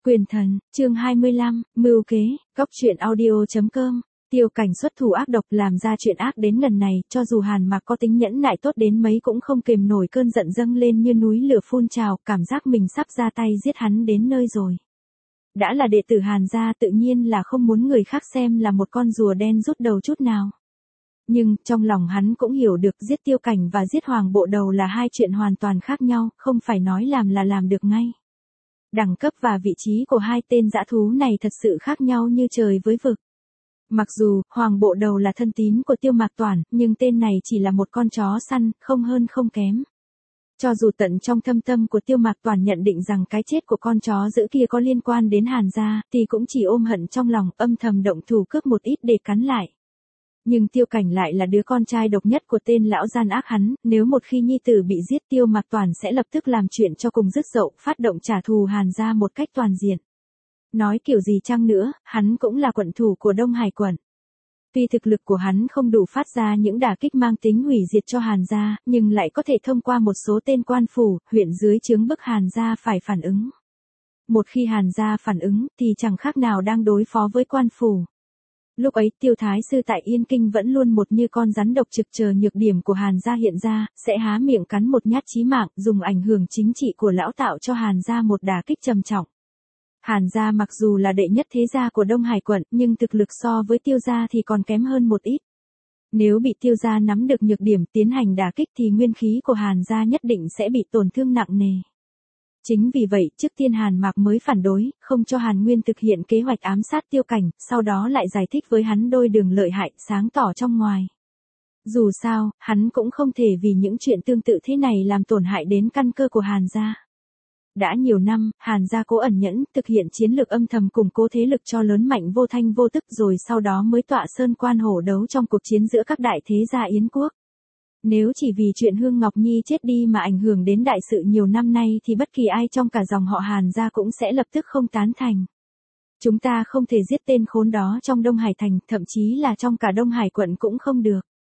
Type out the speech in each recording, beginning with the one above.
Quyền thần, chương 25, mưu kế, góc truyện audio.com. Tiêu Cảnh xuất thủ ác độc làm ra chuyện ác đến lần này, cho dù Hàn Mạc có tính nhẫn nại tốt đến mấy cũng không kềm nổi cơn giận dâng lên như núi lửa phun trào, cảm giác mình sắp ra tay giết hắn đến nơi rồi. Đã là đệ tử Hàn gia tự nhiên là không muốn người khác xem là một con rùa đen rút đầu chút nào. Nhưng, trong lòng hắn cũng hiểu được giết Tiêu Cảnh và giết Hoàng Bộ Đầu là hai chuyện hoàn toàn khác nhau, không phải nói làm là làm được ngay. Đẳng cấp và vị trí của hai tên dã thú này thật sự khác nhau như trời với vực. Mặc dù, Hoàng Bộ Đầu là thân tín của Tiêu Mạc Toản, nhưng tên này chỉ là một con chó săn, không hơn không kém. Cho dù tận trong thâm tâm của Tiêu Mạc Toản nhận định rằng cái chết của con chó dữ kia có liên quan đến Hàn gia, thì cũng chỉ ôm hận trong lòng, âm thầm động thủ cướp một ít để cắn lại. Nhưng Tiêu Cảnh lại là đứa con trai độc nhất của tên lão gian ác hắn, nếu một khi nhi tử bị giết Tiêu Mạc Toản sẽ lập tức làm chuyện cho cùng dứt dậu, phát động trả thù Hàn gia một cách toàn diện. Nói kiểu gì chăng nữa, hắn cũng là quận thủ của Đông Hải quận. Tuy thực lực của hắn không đủ phát ra những đả kích mang tính hủy diệt cho Hàn gia, nhưng lại có thể thông qua một số tên quan phủ, huyện dưới trướng bức Hàn gia phải phản ứng. Một khi Hàn gia phản ứng thì chẳng khác nào đang đối phó với quan phủ. Lúc ấy Tiêu Thái Sư tại Yên Kinh vẫn luôn một như con rắn độc trực chờ nhược điểm của Hàn gia hiện ra, sẽ há miệng cắn một nhát chí mạng, dùng ảnh hưởng chính trị của lão tạo cho Hàn gia một đả kích trầm trọng. Hàn gia mặc dù là đệ nhất thế gia của Đông Hải quận, nhưng thực lực so với Tiêu gia thì còn kém hơn một ít. Nếu bị Tiêu gia nắm được nhược điểm tiến hành đả kích thì nguyên khí của Hàn gia nhất định sẽ bị tổn thương nặng nề. Chính vì vậy, trước tiên Hàn Mạc mới phản đối, không cho Hàn Nguyên thực hiện kế hoạch ám sát Tiêu Cảnh, sau đó lại giải thích với hắn đôi đường lợi hại, sáng tỏ trong ngoài. Dù sao, hắn cũng không thể vì những chuyện tương tự thế này làm tổn hại đến căn cơ của Hàn gia. Đã nhiều năm, Hàn gia cố ẩn nhẫn, thực hiện chiến lược âm thầm củng cố thế lực cho lớn mạnh vô thanh vô tức rồi sau đó mới tọa sơn quan hổ đấu trong cuộc chiến giữa các đại thế gia Yến quốc. Nếu chỉ vì chuyện Hương Ngọc Nhi chết đi mà ảnh hưởng đến đại sự nhiều năm nay thì bất kỳ ai trong cả dòng họ Hàn gia cũng sẽ lập tức không tán thành. Chúng ta không thể giết tên khốn đó trong Đông Hải thành, thậm chí là trong cả Đông Hải quận cũng không được.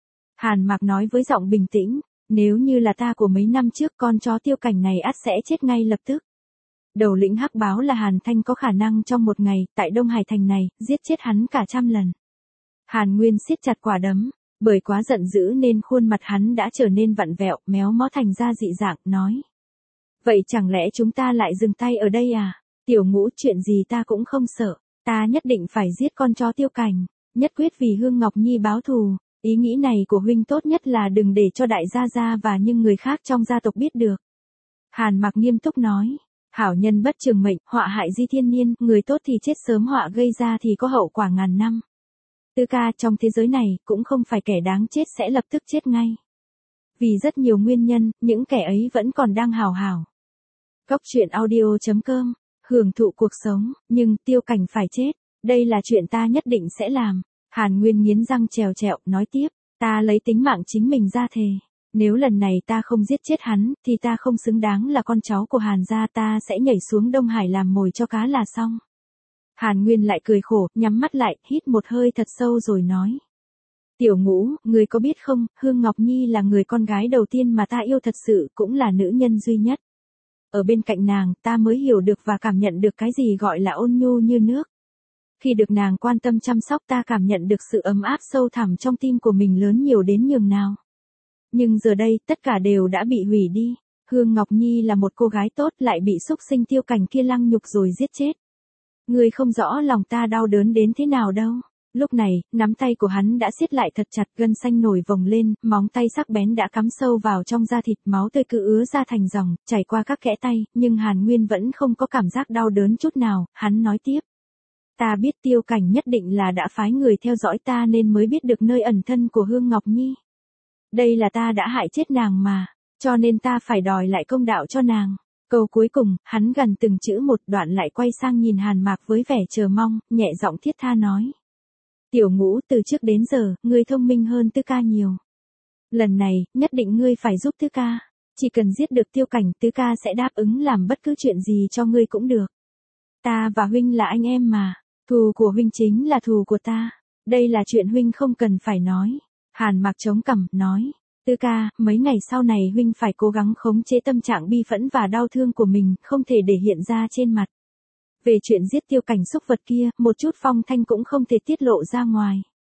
Hàn Mạc nói với giọng bình tĩnh, nếu như là ta của mấy năm trước con chó Tiêu Cảnh này ắt sẽ chết ngay lập tức. Đầu lĩnh hắc báo là Hàn Thanh có khả năng trong một ngày, tại Đông Hải thành này, giết chết hắn cả 100 lần. Hàn Nguyên siết chặt quả đấm. Bởi quá giận dữ nên khuôn mặt hắn đã trở nên vặn vẹo, méo mó thành ra dị dạng, nói. Vậy chẳng lẽ chúng ta lại dừng tay ở đây à? Tiểu Ngũ, chuyện gì ta cũng không sợ, ta nhất định phải giết con chó Tiêu Cảnh, nhất quyết vì Hương Ngọc Nhi báo thù. Ý nghĩ này của huynh tốt nhất là đừng để cho đại gia gia và những người khác trong gia tộc biết được. Hàn Mạc nghiêm túc nói. Hảo nhân bất trường mệnh, họa hại di thiên niên, người tốt thì chết sớm, họa gây ra thì có hậu quả ngàn năm. Tư ca, trong thế giới này, cũng không phải kẻ đáng chết sẽ lập tức chết ngay. Vì rất nhiều nguyên nhân, những kẻ ấy vẫn còn đang hào hào. Góc truyện audio.com, hưởng thụ cuộc sống, nhưng Tiêu Cảnh phải chết, đây là chuyện ta nhất định sẽ làm. Hàn Nguyên nghiến răng trèo trẹo, nói tiếp, ta lấy tính mạng chính mình ra thề. Nếu lần này ta không giết chết hắn, thì ta không xứng đáng là con cháu của Hàn gia, ta sẽ nhảy xuống Đông Hải làm mồi cho cá là xong. Hàn Nguyên lại cười khổ, nhắm mắt lại, hít một hơi thật sâu rồi nói. Tiểu Ngũ, người có biết không, Hương Ngọc Nhi là người con gái đầu tiên mà ta yêu thật sự, cũng là nữ nhân duy nhất. Ở bên cạnh nàng, ta mới hiểu được và cảm nhận được cái gì gọi là ôn nhu như nước. Khi được nàng quan tâm chăm sóc ta cảm nhận được sự ấm áp sâu thẳm trong tim của mình lớn nhiều đến nhường nào. Nhưng giờ đây, tất cả đều đã bị hủy đi. Hương Ngọc Nhi là một cô gái tốt lại bị xúc sinh Tiêu Cảnh kia lăng nhục rồi giết chết. Ngươi không rõ lòng ta đau đớn đến thế nào đâu. Lúc này, nắm tay của hắn đã siết lại thật chặt, gân xanh nổi vòng lên, móng tay sắc bén đã cắm sâu vào trong da thịt, máu tươi cứ ứa ra thành dòng, chảy qua các kẽ tay, nhưng Hàn Nguyên vẫn không có cảm giác đau đớn chút nào, hắn nói tiếp. Ta biết Tiêu Cảnh nhất định là đã phái người theo dõi ta nên mới biết được nơi ẩn thân của Hương Ngọc Nhi. Đây là ta đã hại chết nàng mà, cho nên ta phải đòi lại công đạo cho nàng. Câu cuối cùng, hắn gần từng chữ một, đoạn lại quay sang nhìn Hàn Mạc với vẻ chờ mong, nhẹ giọng thiết tha nói. Tiểu Ngũ, từ trước đến giờ, ngươi thông minh hơn Tư ca nhiều. Lần này, nhất định ngươi phải giúp Tư ca. Chỉ cần giết được Tiêu Cảnh, Tư ca sẽ đáp ứng làm bất cứ chuyện gì cho ngươi cũng được. Ta và huynh là anh em mà, thù của huynh chính là thù của ta. Đây là chuyện huynh không cần phải nói. Hàn Mạc chống cằm, nói. Tư ca, mấy ngày sau này huynh phải cố gắng khống chế tâm trạng bi phẫn và đau thương của mình, không thể để hiện ra trên mặt. Về chuyện giết Tiêu Cảnh xúc vật kia, một chút phong thanh cũng không thể tiết lộ ra ngoài.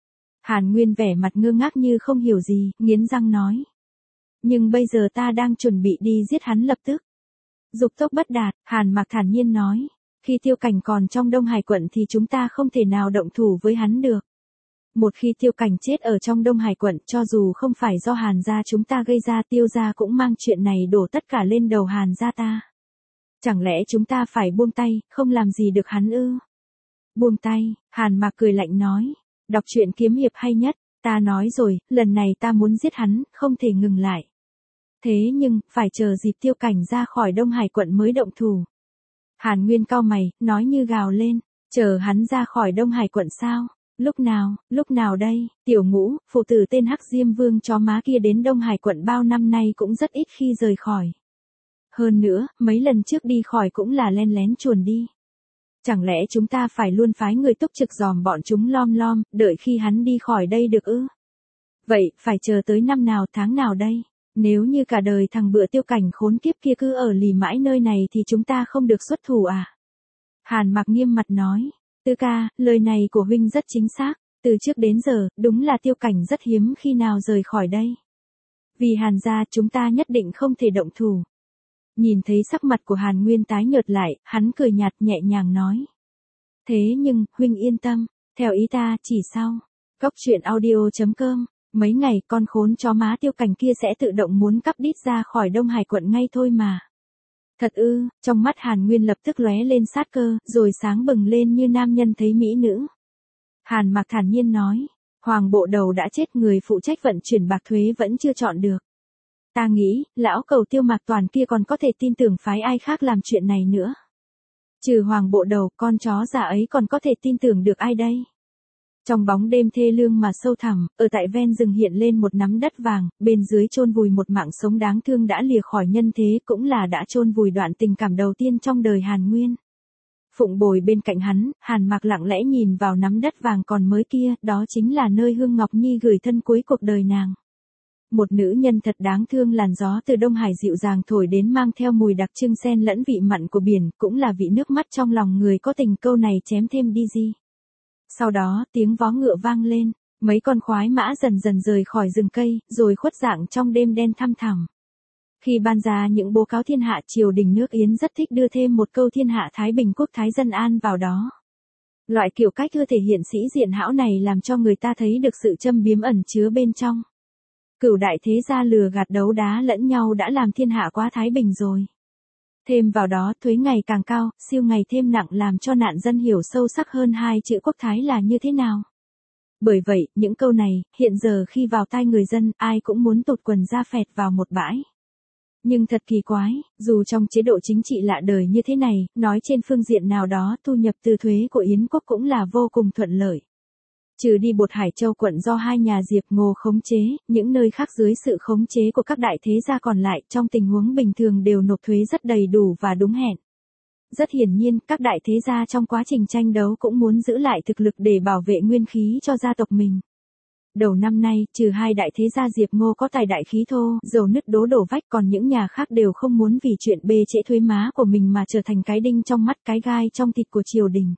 Hàn Nguyên vẻ mặt ngơ ngác như không hiểu gì, nghiến răng nói. Nhưng bây giờ ta đang chuẩn bị đi giết hắn lập tức. Dục tốc bất đạt, Hàn Mạc thản nhiên nói. Khi Tiêu Cảnh còn trong Đông Hải quận thì chúng ta không thể nào động thủ với hắn được. Một khi Tiêu Cảnh chết ở trong Đông Hải quận, cho dù không phải do Hàn gia chúng ta gây ra, Tiêu gia cũng mang chuyện này đổ tất cả lên đầu Hàn gia ta. Chẳng lẽ chúng ta phải buông tay, không làm gì được hắn ư? Buông tay, Hàn Mạc cười lạnh nói. Đọc truyện kiếm hiệp hay nhất, ta nói rồi, lần này ta muốn giết hắn, không thể ngừng lại. Thế nhưng, phải chờ dịp Tiêu Cảnh ra khỏi Đông Hải quận mới động thủ. Hàn Nguyên cau mày, nói như gào lên, chờ hắn ra khỏi Đông Hải quận sao? Lúc nào đây? Tiểu Ngũ, phụ tử tên Hắc Diêm Vương chó má kia đến Đông Hải quận bao năm nay cũng rất ít khi rời khỏi. Hơn nữa, mấy lần trước đi khỏi cũng là len lén chuồn đi. Chẳng lẽ chúng ta phải luôn phái người túc trực dòm bọn chúng lom, đợi khi hắn đi khỏi đây được ư? Vậy, phải chờ tới năm nào tháng nào đây? Nếu như cả đời thằng bựa Tiêu Cảnh khốn kiếp kia cứ ở lì mãi nơi này thì chúng ta không được xuất thủ à? Hàn Mạc nghiêm mặt nói. Tư ca, lời này của huynh rất chính xác. Từ trước đến giờ, đúng là Tiêu Cảnh rất hiếm khi nào rời khỏi đây. Vì Hàn gia chúng ta nhất định không thể động thủ. Nhìn thấy sắc mặt của Hàn Nguyên tái nhợt lại, hắn cười nhạt nhẹ nhàng nói. Thế nhưng, huynh yên tâm, theo ý ta, chỉ sau. Cốc truyện audio.com, mấy ngày con khốn chó má Tiêu Cảnh kia sẽ tự động muốn cắp đít ra khỏi Đông Hải quận ngay thôi mà. Thật ư? Trong mắt Hàn Nguyên lập tức lóe lên sát cơ, rồi sáng bừng lên như nam nhân thấy mỹ nữ. Hàn Mạc thản nhiên nói, Hoàng bộ đầu đã chết, người phụ trách vận chuyển bạc thuế vẫn chưa chọn được. Ta nghĩ, lão cầu Tiêu Mạc Toàn kia còn có thể tin tưởng phái ai khác làm chuyện này nữa. Trừ Hoàng bộ đầu, con chó già ấy còn có thể tin tưởng được ai đây? Trong bóng đêm thê lương mà sâu thẳm, ở tại ven rừng hiện lên một nắm đất vàng, bên dưới chôn vùi một mạng sống đáng thương đã lìa khỏi nhân thế, cũng là đã chôn vùi đoạn tình cảm đầu tiên trong đời Hàn Nguyên. Phụng Bồi bên cạnh hắn, Hàn Mạc lặng lẽ nhìn vào nắm đất vàng còn mới kia, đó chính là nơi Hương Ngọc Nhi gửi thân cuối cuộc đời nàng. Một nữ nhân thật đáng thương, làn gió từ Đông Hải dịu dàng thổi đến mang theo mùi đặc trưng xen lẫn vị mặn của biển, cũng là vị nước mắt trong lòng người có tình, câu này chém thêm đi gì. Sau đó, tiếng vó ngựa vang lên, mấy con khoái mã dần dần rời khỏi rừng cây, rồi khuất dạng trong đêm đen thăm thẳm. Khi ban ra những bố cáo thiên hạ, triều đình nước Yến rất thích đưa thêm một câu thiên hạ thái bình quốc thái dân an vào đó. Loại kiểu cách ưa thể hiện sĩ diện hão này làm cho người ta thấy được sự châm biếm ẩn chứa bên trong. Cửu đại thế gia lừa gạt đấu đá lẫn nhau đã làm thiên hạ quá thái bình rồi. Thêm vào đó, thuế ngày càng cao, siêu ngày thêm nặng làm cho nạn dân hiểu sâu sắc hơn hai chữ quốc thái là như thế nào. Bởi vậy, những câu này, hiện giờ khi vào tai người dân, ai cũng muốn tụt quần ra phẹt vào một bãi. Nhưng thật kỳ quái, dù trong chế độ chính trị lạ đời như thế này, nói trên phương diện nào đó, thu nhập từ thuế của Yến quốc cũng là vô cùng thuận lợi. Trừ đi Bột Hải Châu quận do hai nhà Diệp Ngô khống chế, những nơi khác dưới sự khống chế của các đại thế gia còn lại trong tình huống bình thường đều nộp thuế rất đầy đủ và đúng hẹn. Rất hiển nhiên, các đại thế gia trong quá trình tranh đấu cũng muốn giữ lại thực lực để bảo vệ nguyên khí cho gia tộc mình. Đầu năm nay, trừ hai đại thế gia Diệp Ngô có tài đại khí thô, dầu nứt đổ vách, còn những nhà khác đều không muốn vì chuyện bê trễ thuế má của mình mà trở thành cái đinh trong mắt, cái gai trong thịt của triều đình.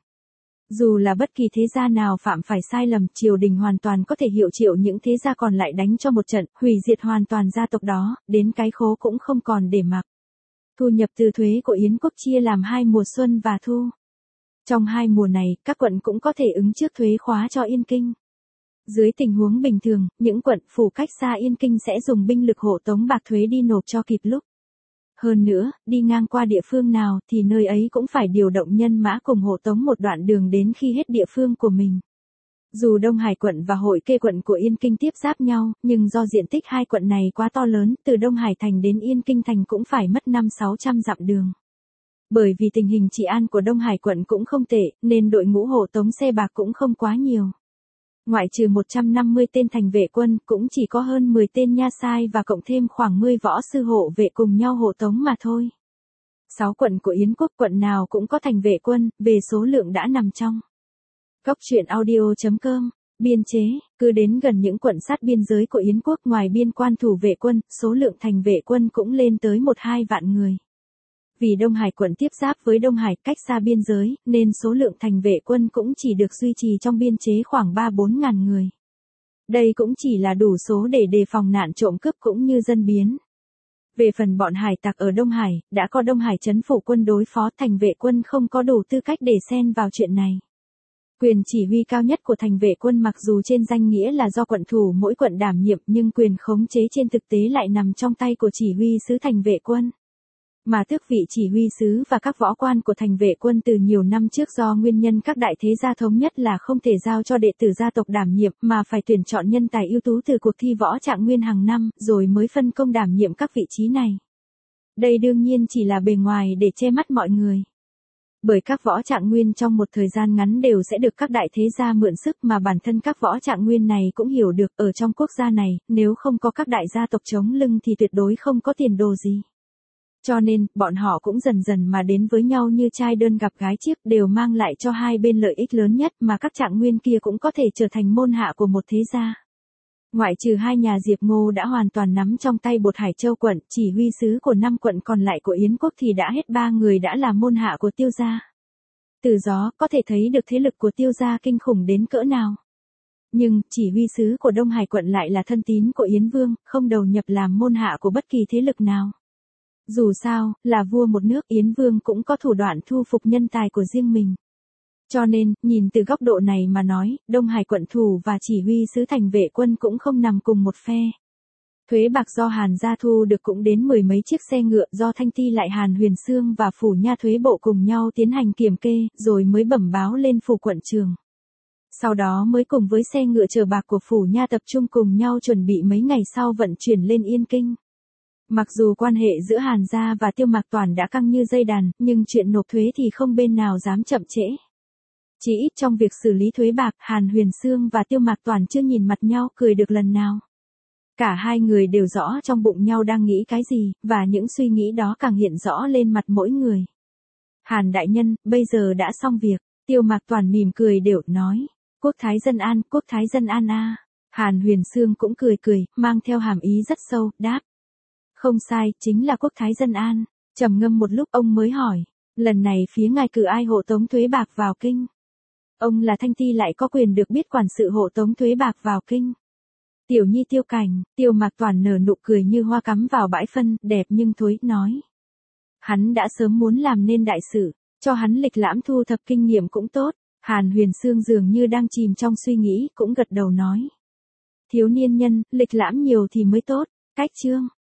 Dù là bất kỳ thế gia nào phạm phải sai lầm, triều đình hoàn toàn có thể hiệu triệu những thế gia còn lại đánh cho một trận, hủy diệt hoàn toàn gia tộc đó, đến cái khố cũng không còn để mặc. Thu nhập từ thuế của Yến quốc chia làm hai mùa xuân và thu. Trong hai mùa này, các quận cũng có thể ứng trước thuế khóa cho Yên Kinh. Dưới tình huống bình thường, những quận phủ cách xa Yên Kinh sẽ dùng binh lực hộ tống bạc thuế đi nộp cho kịp lúc. Hơn nữa, đi ngang qua địa phương nào thì nơi ấy cũng phải điều động nhân mã cùng hộ tống một đoạn đường đến khi hết địa phương của mình. Dù Đông Hải quận và Hội Kê quận của Yên Kinh tiếp giáp nhau, nhưng do diện tích hai quận này quá to lớn, từ Đông Hải thành đến Yên Kinh thành cũng phải mất 500-600 dặm đường. Bởi vì tình hình trị an của Đông Hải quận cũng không tệ, nên đội ngũ hộ tống xe bạc cũng không quá nhiều. Ngoại trừ 150 tên thành vệ quân, cũng chỉ có hơn 10 tên nha sai và cộng thêm khoảng 10 võ sư hộ vệ cùng nhau hộ tống mà thôi. 6 quận của Yến quốc, quận nào cũng có thành vệ quân, về số lượng đã nằm trong. Cốc truyện audio.com, biên chế, cứ đến gần những quận sát biên giới của Yến quốc, ngoài biên quan thủ vệ quân, số lượng thành vệ quân cũng lên tới 1-2 vạn người. Vì Đông Hải quận tiếp giáp với Đông Hải, cách xa biên giới, nên số lượng thành vệ quân cũng chỉ được duy trì trong biên chế khoảng 3-4 ngàn người. Đây cũng chỉ là đủ số để đề phòng nạn trộm cướp cũng như dân biến. Về phần bọn hải tặc ở Đông Hải, đã có Đông Hải trấn phủ quân đối phó, thành vệ quân không có đủ tư cách để xen vào chuyện này. Quyền chỉ huy cao nhất của thành vệ quân mặc dù trên danh nghĩa là do quận thủ mỗi quận đảm nhiệm nhưng quyền khống chế trên thực tế lại nằm trong tay của chỉ huy sứ thành vệ quân. Mà tước vị chỉ huy sứ và các võ quan của thành vệ quân từ nhiều năm trước do nguyên nhân các đại thế gia thống nhất là không thể giao cho đệ tử gia tộc đảm nhiệm mà phải tuyển chọn nhân tài ưu tú từ cuộc thi võ trạng nguyên hàng năm rồi mới phân công đảm nhiệm các vị trí này. Đây đương nhiên chỉ là bề ngoài để che mắt mọi người. Bởi các võ trạng nguyên trong một thời gian ngắn đều sẽ được các đại thế gia mượn sức mà bản thân các võ trạng nguyên này cũng hiểu được ở trong quốc gia này, nếu không có các đại gia tộc chống lưng thì tuyệt đối không có tiền đồ gì. Cho nên, bọn họ cũng dần dần mà đến với nhau như trai đơn gặp gái chiếc đều mang lại cho hai bên lợi ích lớn nhất mà các trạng nguyên kia cũng có thể trở thành môn hạ của một thế gia. Ngoại trừ hai nhà Diệp Ngô đã hoàn toàn nắm trong tay Bột Hải Châu quận, chỉ huy sứ của 5 quận còn lại của Yến quốc thì đã hết 3 người đã là môn hạ của Tiêu gia. Từ đó có thể thấy được thế lực của Tiêu gia kinh khủng đến cỡ nào. Nhưng, chỉ huy sứ của Đông Hải quận lại là thân tín của Yến Vương, không đầu nhập làm môn hạ của bất kỳ thế lực nào. Dù sao, là vua một nước Yến Vương cũng có thủ đoạn thu phục nhân tài của riêng mình. Cho nên, nhìn từ góc độ này mà nói, Đông Hải quận thủ và chỉ huy sứ thành vệ quân cũng không nằm cùng một phe. Thuế bạc do Hàn gia thu được cũng đến 10 mấy chiếc xe ngựa do Thanh Ti lại Hàn Huyền Xương và Phủ Nha thuế bộ cùng nhau tiến hành kiểm kê, rồi mới bẩm báo lên phủ quận trường. Sau đó mới cùng với xe ngựa chở bạc của Phủ Nha tập trung cùng nhau chuẩn bị mấy ngày sau vận chuyển lên Yên Kinh. Mặc dù quan hệ giữa Hàn gia và Tiêu Mạc Toản đã căng như dây đàn, nhưng chuyện nộp thuế thì không bên nào dám chậm trễ. Chỉ ít trong việc xử lý thuế bạc, Hàn Huyền Xương và Tiêu Mạc Toản chưa nhìn mặt nhau cười được lần nào. Cả hai người đều rõ trong bụng nhau đang nghĩ cái gì, và những suy nghĩ đó càng hiện rõ lên mặt mỗi người. Hàn đại nhân, bây giờ đã xong việc, Tiêu Mạc Toản mỉm cười đều nói. Quốc thái dân an, quốc thái dân an a. Hàn Huyền Xương cũng cười cười, mang theo hàm ý rất sâu, đáp. Không sai, chính là quốc thái dân an. Trầm ngâm một lúc ông mới hỏi, lần này phía ngài cử ai hộ tống thuế bạc vào kinh? Ông là Thanh Ti lại có quyền được biết quản sự hộ tống thuế bạc vào kinh. Tiểu nhi Tiêu Cảnh, Tiêu Mạc Toản nở nụ cười như hoa cắm vào bãi phân, đẹp nhưng thối, nói. Hắn đã sớm muốn làm nên đại sự, cho hắn lịch lãm thu thập kinh nghiệm cũng tốt. Hàn Huyền Xương dường như đang chìm trong suy nghĩ, cũng gật đầu nói. Thiếu niên nhân, lịch lãm nhiều thì mới tốt, cách chương.